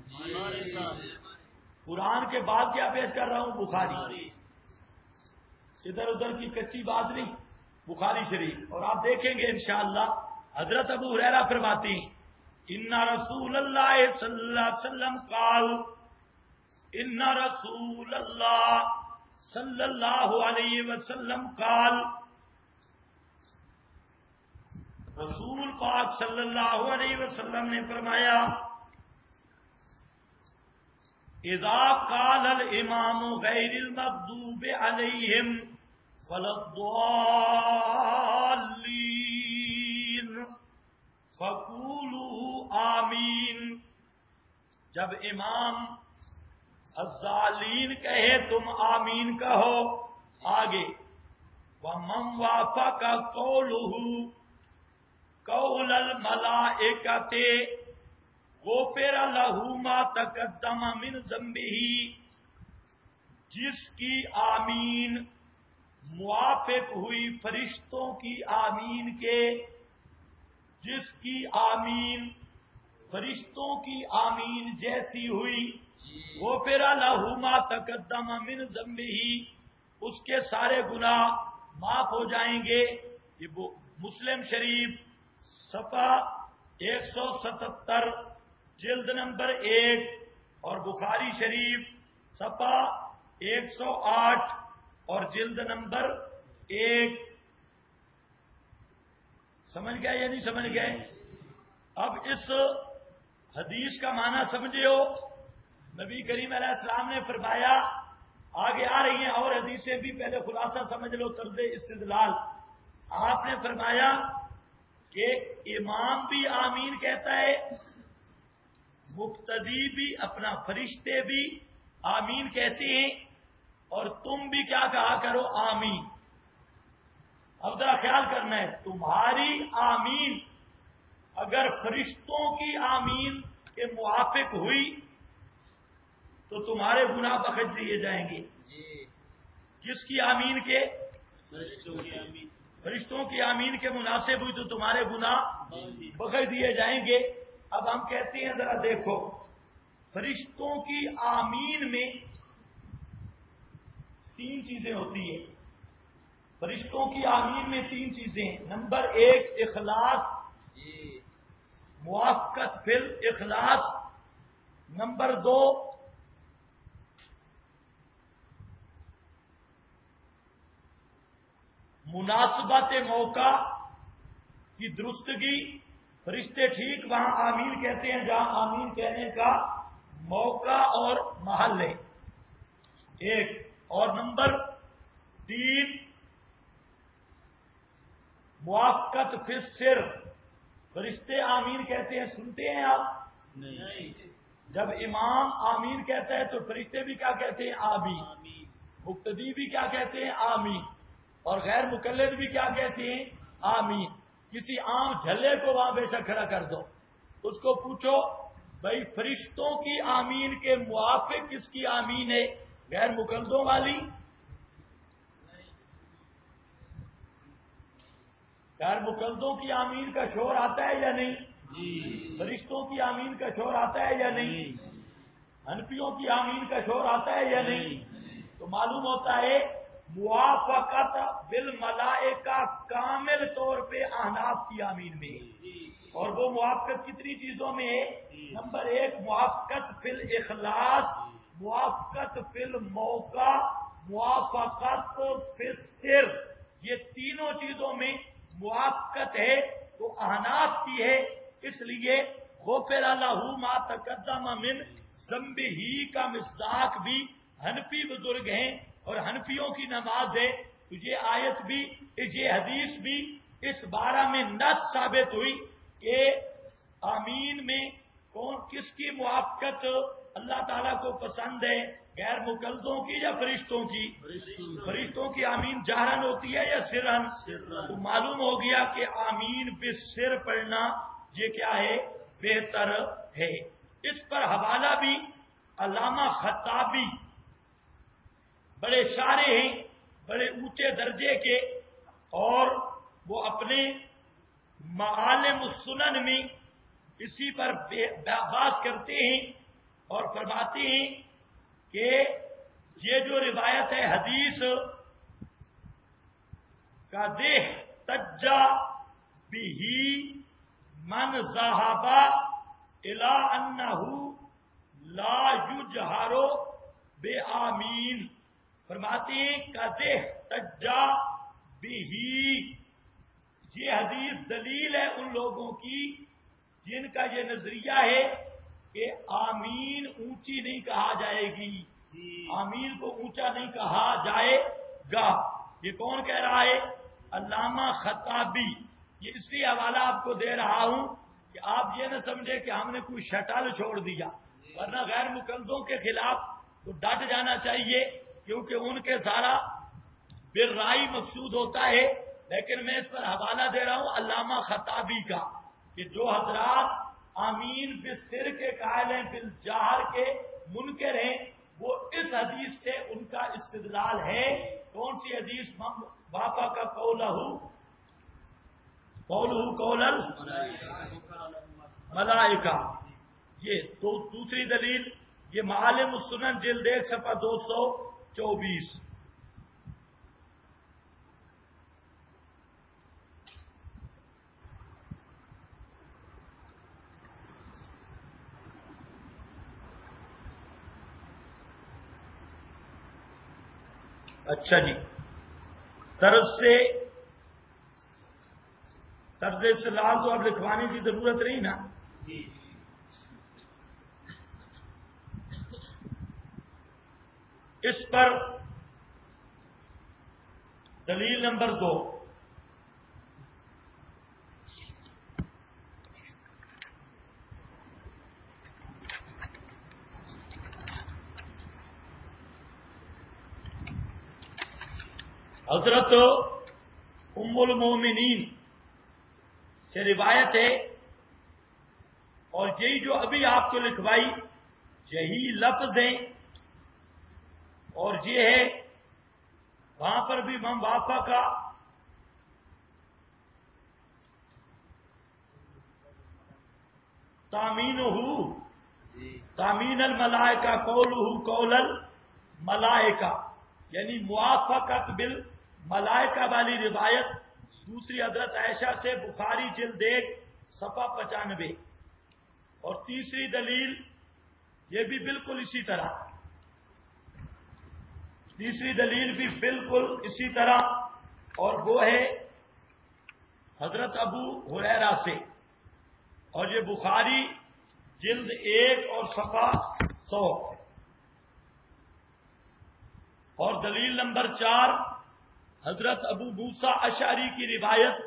قرآن کے بعد کیا پیش کر رہا ہوں؟ بخاری. ادھر ادھر کی کچی بات نہیں، بخاری شریف. اور آپ دیکھیں گے انشاءاللہ حضرت ابو ہریرہ فرماتے ہیں ان رسول اللہ صلی اللہ علیہ وسلم قال، ان رسول اللہ صلی اللہ علیہ وسلم قال، رسول پاک صلی اللہ علیہ وسلم نے فرمایا اذا قال الامام غیر المغضوب علیہم ولا الضالین فقولوا آمین. جب امام الضالین کہے تم آمین کہو. آگے ومن وافق قولہ قول الملائکۃ غفر لہ ما تقدم من ذنبہ. جس کی آمین موافق ہوئی فرشتوں کی آمین کے، جس کی آمین فرشتوں کی آمین جیسی ہوئی، غفر لہ ما تقدم من ذنبہ، اس کے سارے گناہ معاف ہو جائیں گے. یہ مسلم شریف صفحہ 177 جلد نمبر 1 اور بخاری شریف صفحہ 108 اور جلد نمبر 1. سمجھ گئے یا نہیں سمجھ گئے؟ اب اس حدیث کا معنی سمجھے ہو. نبی کریم علیہ السلام نے فرمایا، آگے آ رہی ہیں اور حدیثیں بھی، پہلے خلاصہ سمجھ لو طرز استدلال. آپ نے فرمایا کہ امام بھی آمین کہتا ہے، مقتدی بھی، اپنا فرشتے بھی آمین کہتے ہیں، اور تم بھی کیا کہا کرو؟ آمین. اب ذرا خیال کرنا ہے، تمہاری آمین اگر فرشتوں کی آمین کے موافق ہوئی تو تمہارے گناہ بخش دیے جائیں گے. کس کی آمین کے؟ فرشتوں کی آمین کے مناسب ہوئی تو تمہارے گناہ بخش دیے جائیں گے. اب ہم کہتے ہیں ذرا دیکھو، فرشتوں کی آمین میں 3 چیزیں ہوتی ہیں. فرشتوں کی آمین میں 3 چیزیں. نمبر 1 اخلاص، موافقت فی الاخلاص. نمبر 2 مناسبت موقع کی درستگی. فرشتے ٹھیک وہاں آمین کہتے ہیں جہاں آمین کہنے کا موقع اور محل ہے. ایک. اور نمبر 3 موافقت فی السر. فرشتے آمین کہتے ہیں، سنتے ہیں آپ؟ نہیں. جب امام آمین کہتا ہے تو فرشتے بھی کیا کہتے ہیں؟ آمین. مقتدی بھی کیا کہتے ہیں؟ آمین. اور غیر مقلد بھی کیا کہتے ہیں؟ آمین. کسی عام جھلے کو وہاں بے شک کھڑا کر دو، اس کو پوچھو بھائی فرشتوں کی آمین کے موافق کس کی آمین ہے؟ غیر مقلدوں والی؟ غیر مقلدوں کی آمین کا شور آتا ہے یا نہیں؟ فرشتوں کی آمین کا شور آتا ہے یا نہیں؟ حنفیوں کی آمین کا شور آتا ہے یا نہیں؟ تو معلوم ہوتا ہے موافقت بالملائکہ کامل طور پہ احناف کی آمین میں، اور وہ موافقت کتنی چیزوں میں ہے؟ نمبر 1 موافقت فی الاخلاص، موافقت فی الموقع، موافقت فی السر، یہ تینوں چیزوں میں موافقت ہے وہ احناف کی ہے. اس لیے غفر لہ ما تقدم من ذنبہ کا مصداق بھی حنفی بزرگ ہیں، اور حنفیوں کی نماز ہے. تو یہ آیت بھی یہ حدیث بھی اس بارہ میں نص ثابت ہوئی کہ آمین میں کون کس کی موافقت اللہ تعالیٰ کو پسند ہے، غیر مقلدوں کی یا فرشتوں کی؟ فرشتوں کی آمین جہرن ہوتی ہے یا سرن؟ تو معلوم ہو گیا کہ آمین بالسر پڑھنا یہ کیا ہے؟ بہتر ہے. اس پر حوالہ بھی علامہ خطابی بڑے شارح ہیں، بڑے اونچے درجے کے، اور وہ اپنے معالم السنن میں اسی پر بحث کرتے ہیں اور فرماتے ہیں کہ یہ جو روایت ہے حدیث کا دیہ تجا بھی من ذہبا الی انہ لا یجہر بے آمین، فرماتے ہیں کا دیہ تجا بھی، یہ حدیث دلیل ہے ان لوگوں کی جن کا یہ نظریہ ہے کہ آمین اونچی نہیں کہا جائے گی، آمین کو اونچا نہیں کہا جائے گا. یہ کون کہہ رہا ہے؟ علامہ خطابی. یہ اس لیے حوالہ آپ کو دے رہا ہوں کہ آپ یہ نہ سمجھے کہ ہم نے کوئی شٹل چھوڑ دیا، ورنہ غیر مقلدوں کے خلاف تو ڈٹ جانا چاہیے، کیونکہ ان کے سارا بالرائی مقصود ہوتا ہے. لیکن میں اس پر حوالہ دے رہا ہوں علامہ خطابی کا، کہ جو حضرات آمین بالسر کے قائل ہیں، بالجہر کے منکر ہیں، وہ اس حدیث سے ان کا استدلال ہے. کون سی حدیث؟ باپا کا قولہ قول الملائکہ. یہ تو دوسری دلیل، یہ معالم السنن جلد 1 صفحہ 224. اچھا جی، طرز استدلال تو اب لکھوانے کی ضرورت نہیں نا. اس پر دلیل نمبر 2، حضرت ام المومنین سے روایت ہے، اور یہی جو ابھی آپ کو لکھوائی یہی لفظ ہیں، اور یہ ہے وہاں پر بھی من وافق کا تامین الملائکہ قولہ قول الملائکہ، یعنی موافقت بالملائکہ والی روایت دوسری حضرت عائشہ سے بخاری جلد 1 صفحہ 95. اور تیسری دلیل یہ بھی بالکل اسی طرح، تیسری دلیل بھی بالکل اسی طرح، اور وہ ہے حضرت ابو ہریرہ سے، اور یہ بخاری جلد 1 اور صفحہ 100. اور دلیل نمبر 4 حضرت ابو موسیٰ اشعری کی روایت،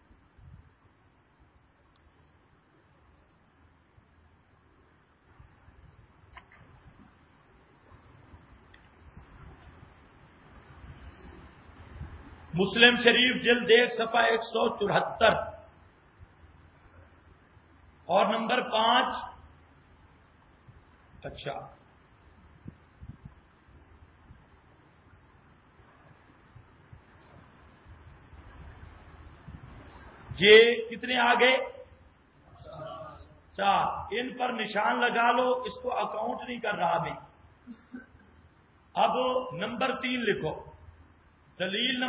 مسلم شریف جلد 1 صفحہ 174. اور نمبر 5، اچھا یہ کتنے آگے؟ 4. ان پر نشان لگا لو، اس کو اکاؤنٹ نہیں کر رہا میں. اب نمبر 3 لکھو، دلیل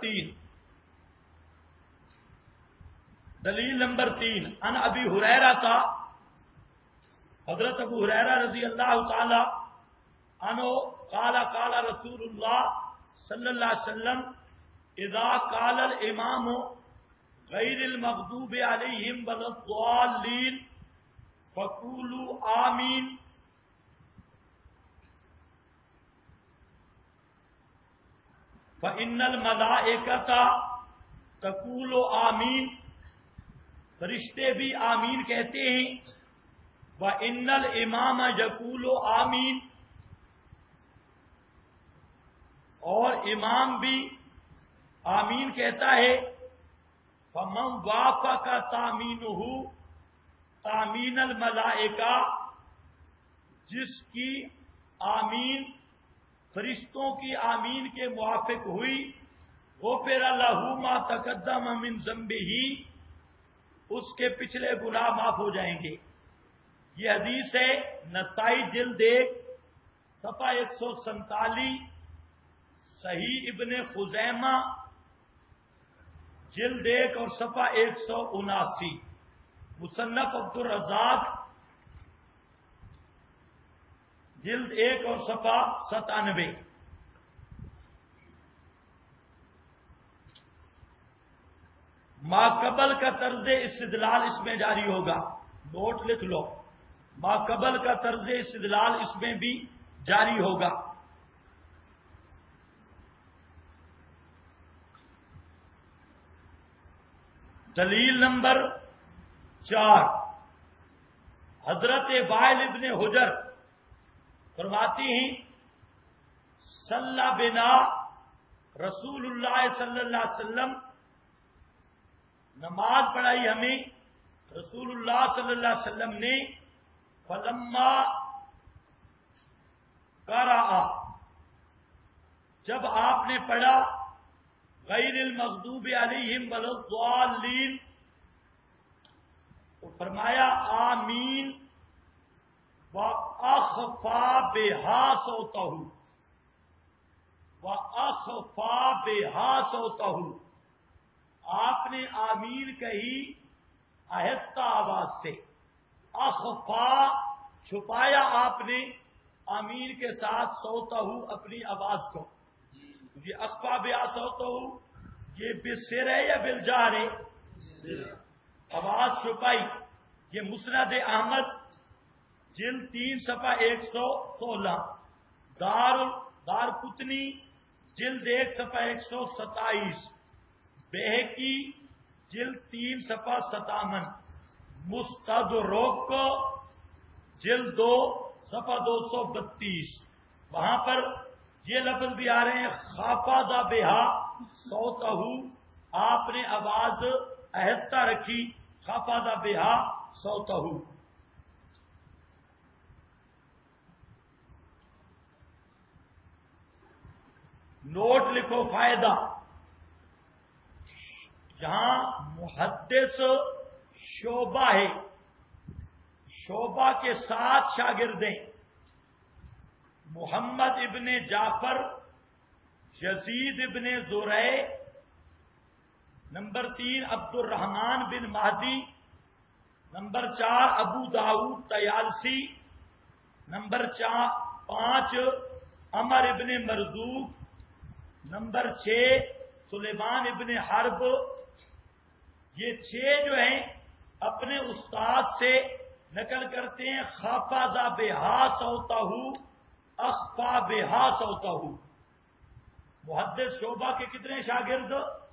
نمبر 3 ان ابی ہریرہ تھا، حضرت ابو ہریرہ رضی اللہ تعالی عنہ قال قال رسول اللہ صلی اللہ علیہ وسلم اذا قال الامام غیر المغضوب علیہم ولا الضالین فقولوا آمین فإن الملائکۃ تقول آمین، فرشتے بھی آمین کہتے ہیں، وإن الامام یقول آمین، اور امام بھی آمین کہتا ہے، فمن وافق تامینہ تامین الملائکہ، جس کی آمین فرشتوں کی آمین کے موافق ہوئی، غفر لہ ما تقدم من ذنبہ، اس کے پچھلے گناہ معاف ہو جائیں گے۔ یہ حدیث ہے نسائی جلد 1 صفحہ 147، صحیح ابن خزیمہ جلد 1 اور صفحہ 179، مصنف عبد الرزاق جلد 1 اور صفحہ 97۔ ما قبل کا طرز استدلال اس میں جاری ہوگا، نوٹ لکھ لو، ما قبل کا طرز استدلال اس میں بھی جاری ہوگا۔ دلیل نمبر 4 حضرت وائل ابن حجر فرماتی ہیں صلی بنا رسول اللہ صلی اللہ علیہ وسلم، نماز پڑھائی ہمیں رسول اللہ صلی اللہ علیہ وسلم نے، فلما قرأ، جب آپ نے پڑھا غیر المغضوب علیہم ولا الضالین، تو فرمایا آمین وَأَخْفَى بِهَا صَوْتَهُ، وَأَخْفَى بِهَا صَوْتَهُ، آپ نے آمین کہی آہستہ آواز سے، اخفا چھپایا آپ نے آمین کے ساتھ صوتہ اپنی آواز کو۔ یہ اخفا بِهَا صَوْتَهُ یہ بالسر ہے یا بالجہر ہے؟ آواز چھپائی۔ یہ مسند احمد جلد 3 صفحہ 116، دار قطنی جلد 1 صفحہ 127، بہقی جلد 3 صفحہ 57، مستدرک جلد 2 صفحہ 232، وہاں پر یہ لفظ بھی آ رہے ہیں خافض بہا صوتہ، آپ نے آواز آہستہ رکھی، خافض بہا صوتہ۔ نوٹ لکھو فائدہ، جہاں محدث شعبہ ہے، شعبہ کے 7 شاگردیں محمد ابن جعفر، یزید ابن زرع، نمبر 3 عبد الرحمن بن مہدی، نمبر 4 ابو داؤد طیالسی، نمبر 5 عمر ابن مرزوق، نمبر 6 سلیمان ابن حرب، یہ 6 جو ہیں اپنے استاد سے نقل کرتے ہیں خافض بہا صوتہ اخفا بہا صوتہ۔ محدث شعبہ کے کتنے شاگرد؟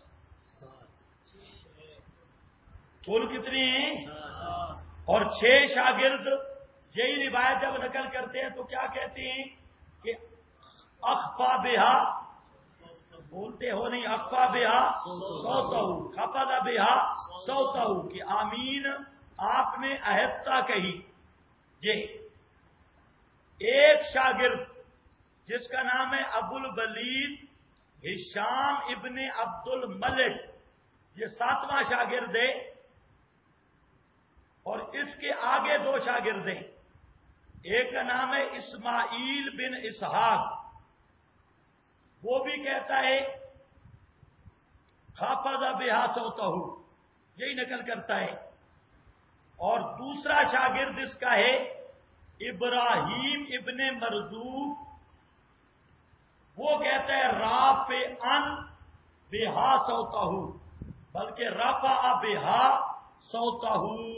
کل کتنے ہیں؟ اور 6 شاگرد یہی روایت جب نقل کرتے ہیں تو کیا کہتے ہیں کہ اخفا بہا، بولتے ہو نہیں، اخفا بہا صوتہ، خفض بہا صوتہ، کہ آمین آپ نے آہستہ کہی۔ یہ ایک شاگرد جس کا نام ہے ابو الولید ہشام ابن عبد الملک، یہ 7واں شاگرد ہے، اور اس کے آگے 2 شاگرد ہیں، ایک کا نام ہے اسماعیل بن اسحاق، وہ بھی کہتا ہے خافض بہا صوتہ، یہی نقل کرتا ہے. اور دوسرا شاگرد اس کا ہے ابراہیم ابن مرزوق، وہ کہتا ہے رافعن بہا صوتہ، بلکہ رفع بہا صوتہ.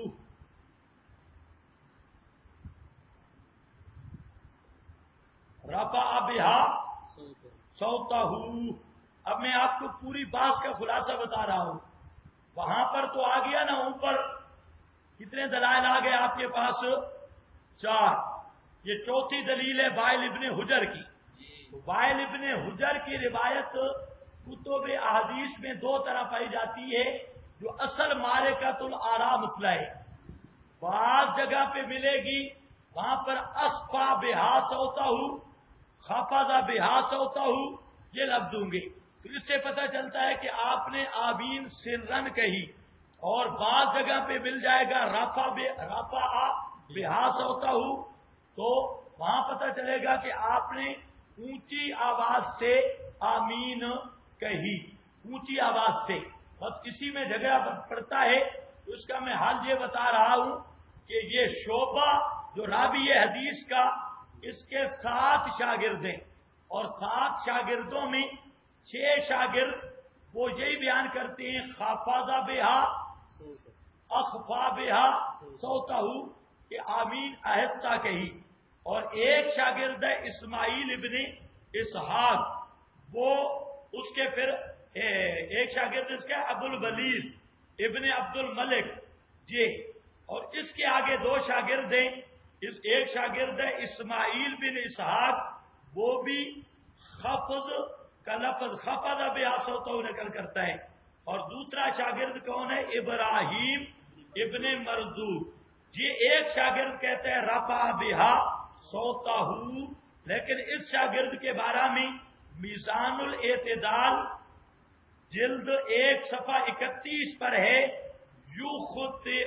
رفع بہا صوتہ. اب میں آپ کو پوری بات کا خلاصہ بتا رہا ہوں. وہاں پر تو آ گیا نا اوپر، کتنے دلائل آ گئے آپ کے پاس؟ 4. یہ چوتھی دلیل ہے وائل ابن حجر کی. وائل ابن حجر کی روایت کتب احادیث میں 2 طرح پائی جاتی ہے، جو اصل معرکۃ الآراء مسئلہ ہے. بعض جگہ پہ ملے گی وہاں پر اصفا بہا صوتہ، خفض بہا صوتہ، یہ لفظ ہوں گے. تو اس سے پتہ چلتا ہے کہ آپ نے آمین سرن کہی. اور بعض جگہ پہ مل جائے گا رفع بہا صوتہ، تو وہاں پتہ چلے گا کہ آپ نے اونچی آواز سے آمین کہی، اونچی آواز سے. بس اسی میں جگہ پڑتا ہے. تو اس کا میں حال یہ بتا رہا ہوں کہ یہ شعبہ جو راوی حدیث کا، اس کے 7 شاگرد ہیں، اور 7 شاگردوں میں 6 شاگرد وہ یہی بیان کرتے ہیں خافض بہا اخفا بہا صوتہ، کہ آمین آہستہ کہی. اور ایک شاگرد ہے اسماعیل ابن اسحاق، وہ اس کے پھر ایک شاگرد اس کا ابو الولید ابن عبد الملک جی. اور اس کے آگے 2 شاگرد ہیں. ایک شاگرد ہے اسماعیل بن اسحاق، وہ بھی خفض کا لفظ خفض بہا صوتہ نقل کرتا ہے. اور دوسرا شاگرد کون ہے؟ ابراہیم ابن مرزوق. یہ ایک شاگرد کہتا ہے رفع بہا صوتہ، لیکن اس شاگرد کے بارے میں میزان الاعتدال جلد 1 صفحہ 31 پر ہے یخطئ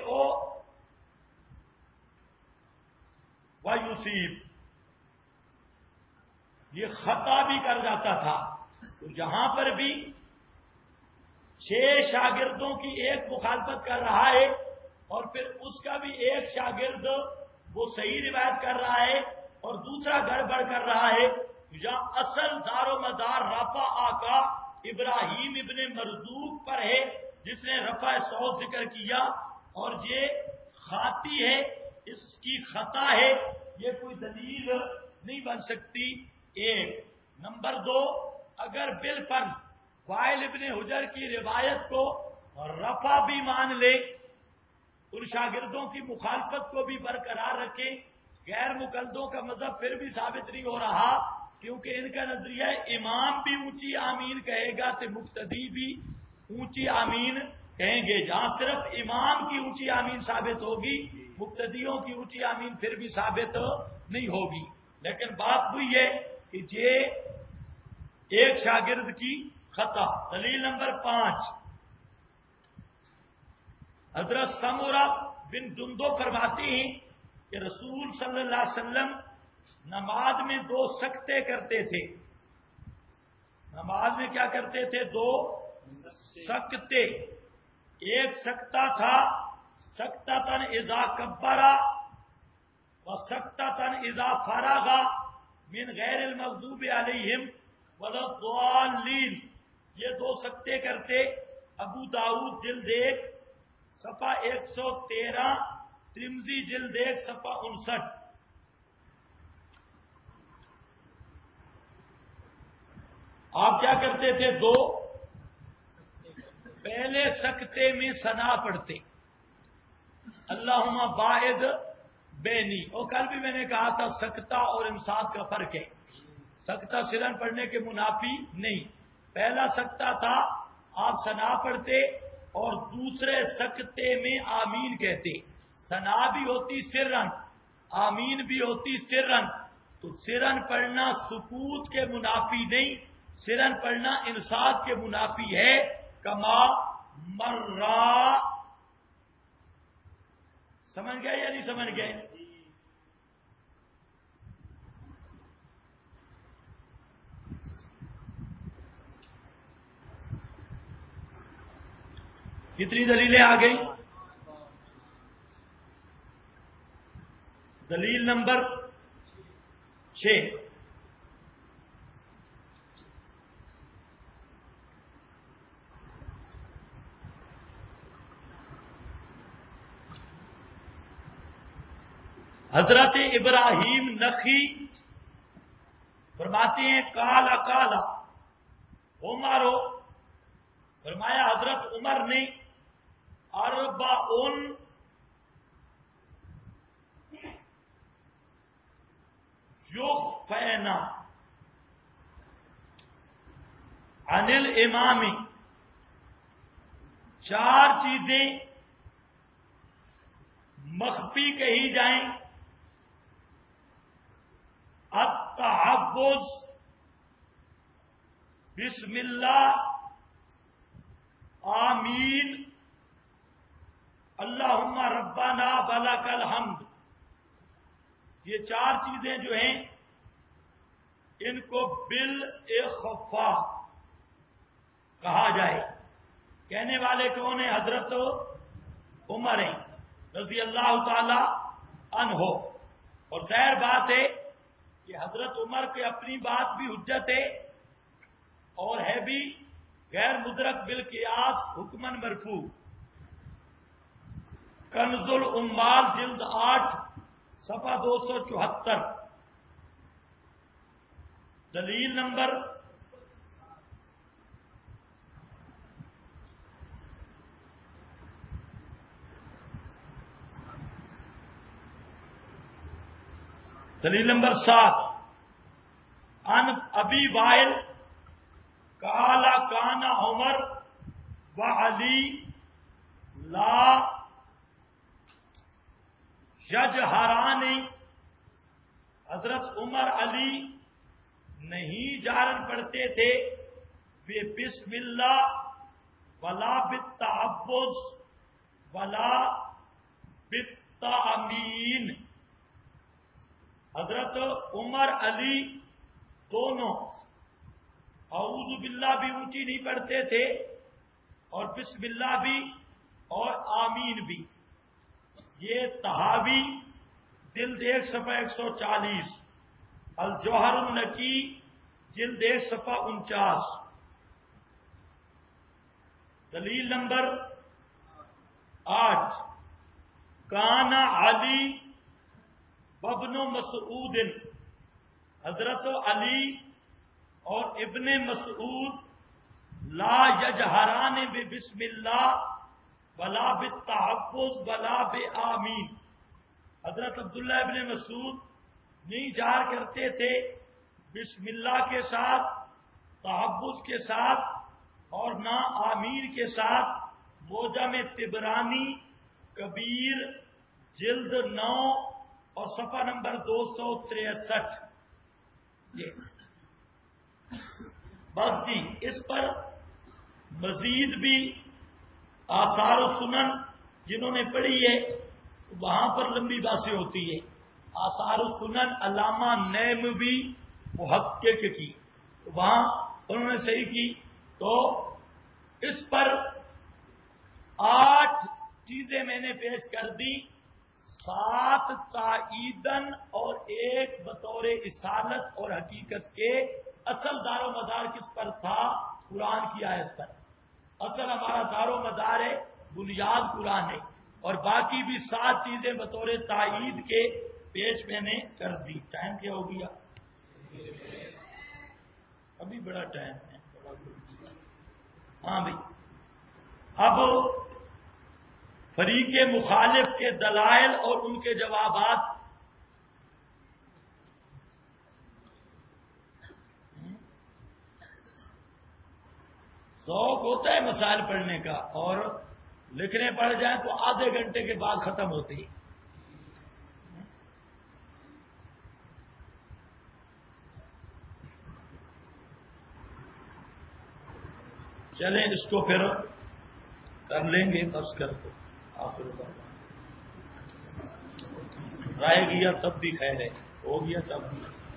ویصیب، یہ خطا بھی کر جاتا تھا. تو جہاں پر بھی 6 شاگردوں کی ایک مخالفت کر رہا ہے، اور پھر اس کا بھی ایک شاگرد وہ صحیح روایت کر رہا ہے اور دوسرا گڑبڑ کر رہا ہے، جہاں اصل دار و مدار رفع کا ابراہیم ابن مرزوق پر ہے، جس نے رفع صوت ذکر کیا. اور یہ خاطی ہے، اس کی خطا ہے، یہ کوئی دلیل نہیں بن سکتی. 1 نمبر 2، اگر بالفرض وائل ابن حجر کی روایت کو رفع بھی مان لے، ان شاگردوں کی مخالفت کو بھی برقرار رکھے، غیر مقلدوں کا مذہب پھر بھی ثابت نہیں ہو رہا، کیونکہ ان کا نظریہ امام بھی اونچی آمین کہے گا تو مقتدی بھی اونچی آمین کہیں گے. جہاں صرف امام کی اونچی آمین ثابت ہوگی، مقتدیوں کی اونچی آمین پھر بھی ثابت نہیں ہوگی. لیکن بات وہی ہے کہ یہ ایک شاگرد کی خطا. دلیل نمبر 5، حضرت سمورہ بن جندب فرماتے ہیں کہ رسول صلی اللہ علیہ وسلم نماز میں 2 سکتے کرتے تھے. نماز میں کیا کرتے تھے؟ 2 سکتے. ایک سکتہ تھا سکتۃ اذا کبر و سکتۃ اذا فرغ من غیر المغضوب علیہم ولا الضالین. یہ 2 سکتے کرتے. ابو داؤد جلد 1 صفحہ 113، ترمذی جلد 1 صفحہ 59. آپ کیا کرتے تھے؟ 2 پہلے سکتے میں ثنا پڑھتے، اللہم باعد بینی. اور کل بھی میں نے کہا تھا سکتہ اور انصات کا فرق ہے. سکتہ سرن پڑھنے کے منافی نہیں. پہلا سکتہ تھا آپ ثنا پڑھتے، اور دوسرے سکتے میں آمین کہتے. ثنا بھی ہوتی سرن، آمین بھی ہوتی سرن. تو سرن پڑھنا سکوت کے منافی نہیں، سرن پڑھنا انصات کے منافی ہے. کما مرہ، سمجھ گئے یا نہیں سمجھ گئے؟ کتنی دلیلیں آ گئی؟ دلیل نمبر 6، حضرت ابراہیم نخی فرماتے ہیں کالا کالا عمر، فرمایا حضرت عمر نے اربعن یخفینا عن الامام، 4 چیزیں مخفی کہی جائیں، التحفظ، بسم اللہ، آمین، اللہم ربنا ولک الحمد۔ یہ 4 چیزیں جو ہیں ان کو بالاخفاء کہا جائے۔ کہنے والے کون ہیں؟ حضرت عمر ہیں رضی اللہ تعالی عنہ۔ اور ظاہر بات ہے کہ حضرت عمر کے اپنی بات بھی حجت ہے اور ہے بھی غیر مدرک بالقیاس حکمن مرفوع۔ کنز العمال جلد 8 صفحہ 274۔ دلیل نمبر 7، ان ابی وائل کالا کانا عمر و علی لا یجہران، حضرت عمر علی نہیں جارن پڑھتے تھے بے بسم اللہ ولا بالتعوذ ولا بالتامین۔ حضرت عمر علی دونوں اعوذ باللہ بھی اونچی نہیں پڑھتے تھے اور بسم اللہ بھی اور آمین بھی۔ یہ تحاوی جلد 1 صفحہ 140، الجوہر النقی جلد 1 صفحہ 49۔ دلیل نمبر 8، کانا علی وابن مسعود، حضرت علی اور ابن مسعود لا یجہران بسم اللہ ولا بالتحفظ ولا بآمین۔ حضرت عبداللہ ابن مسعود نہیں جار کرتے تھے بسم اللہ کے ساتھ، تحفظ کے ساتھ اور نہ آمین کے ساتھ۔ موجم طبرانی کبیر جلد 9 اور صفحہ نمبر 263۔ بس جی، اس پر مزید بھی آثار و سنن جنہوں نے پڑھی ہے وہاں پر لمبی باتیں ہوتی ہے۔ آثار و سنن علامہ نیموی محقق کی، وہاں انہوں نے صحیح کی۔ تو اس پر 8 چیزیں میں نے پیش کر دی، 7 تائیدن اور 1 بطور اصالت اور حقیقت کے۔ اصل دار و مدار کس پر تھا؟ قرآن کی آیت پر۔ اصل ہمارا دار و مدار ہے، بنیاد قرآن ہے، اور باقی بھی 7 چیزیں بطور تائید کے پیش میں نے کر دی۔ ٹائم کیا ہو گیا؟ ابھی بڑا ٹائم ہے۔ ہاں بھائی، اب فریق مخالف کے دلائل اور ان کے جوابات۔ ذوق ہوتا ہے مسائل پڑھنے کا، اور لکھنے پڑ جائیں تو آدھے گھنٹے کے بعد ختم ہوتی ہے۔ چلیں اس کو پھر کر لیں گے بس کر کو آخر رائے گیا تب بھی خیر ہے، ہو گیا تب بھی۔